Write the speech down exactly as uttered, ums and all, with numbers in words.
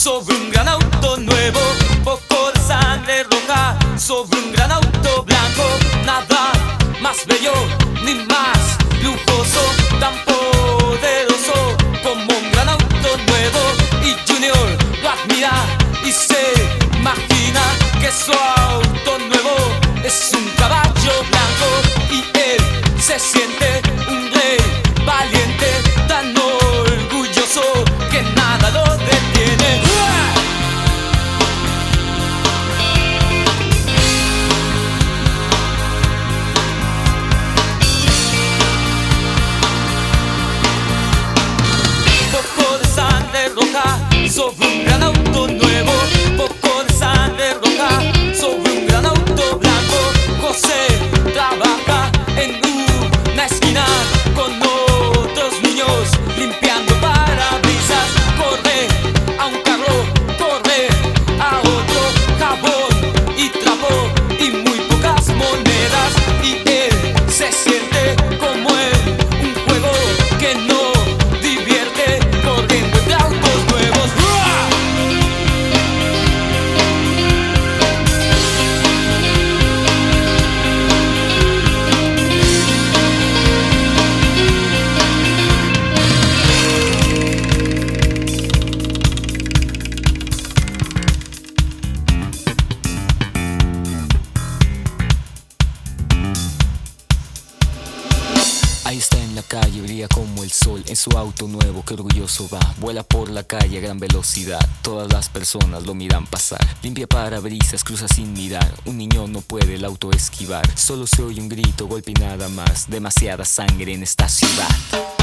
sobre un gran auto nuevo, poco de sangre roja sobre un gran auto blanco. Nada más bello ni más lujoso, tan poderoso como un gran auto nuevo. Y Junior lo admira y se imagina que su auto nuevo es un caballo blanco, y él se siente un rey valiente, tan orgulloso que nada lo detiene. Poco de sangre roja sobre un gran auto nuevo, poco de sangre roja sobre un gran auto blanco. José trabaja en una esquina con otros niños limpiando parabrisas. Corre a un carro, corre a otro, jabón y trapo y muy pocas monedas, y él se siente como en un juego que no divierte, corriendo entre autos nuevos. Ahí está en la calle, brilla como el sol en su auto nuevo, que orgulloso va. Vuela por la calle a gran velocidad, todas las personas lo miran pasar. Limpia parabrisas, cruza sin mirar, un niño no puede el auto esquivar. Solo se oye un grito, golpe y nada más, demasiada sangre en esta ciudad.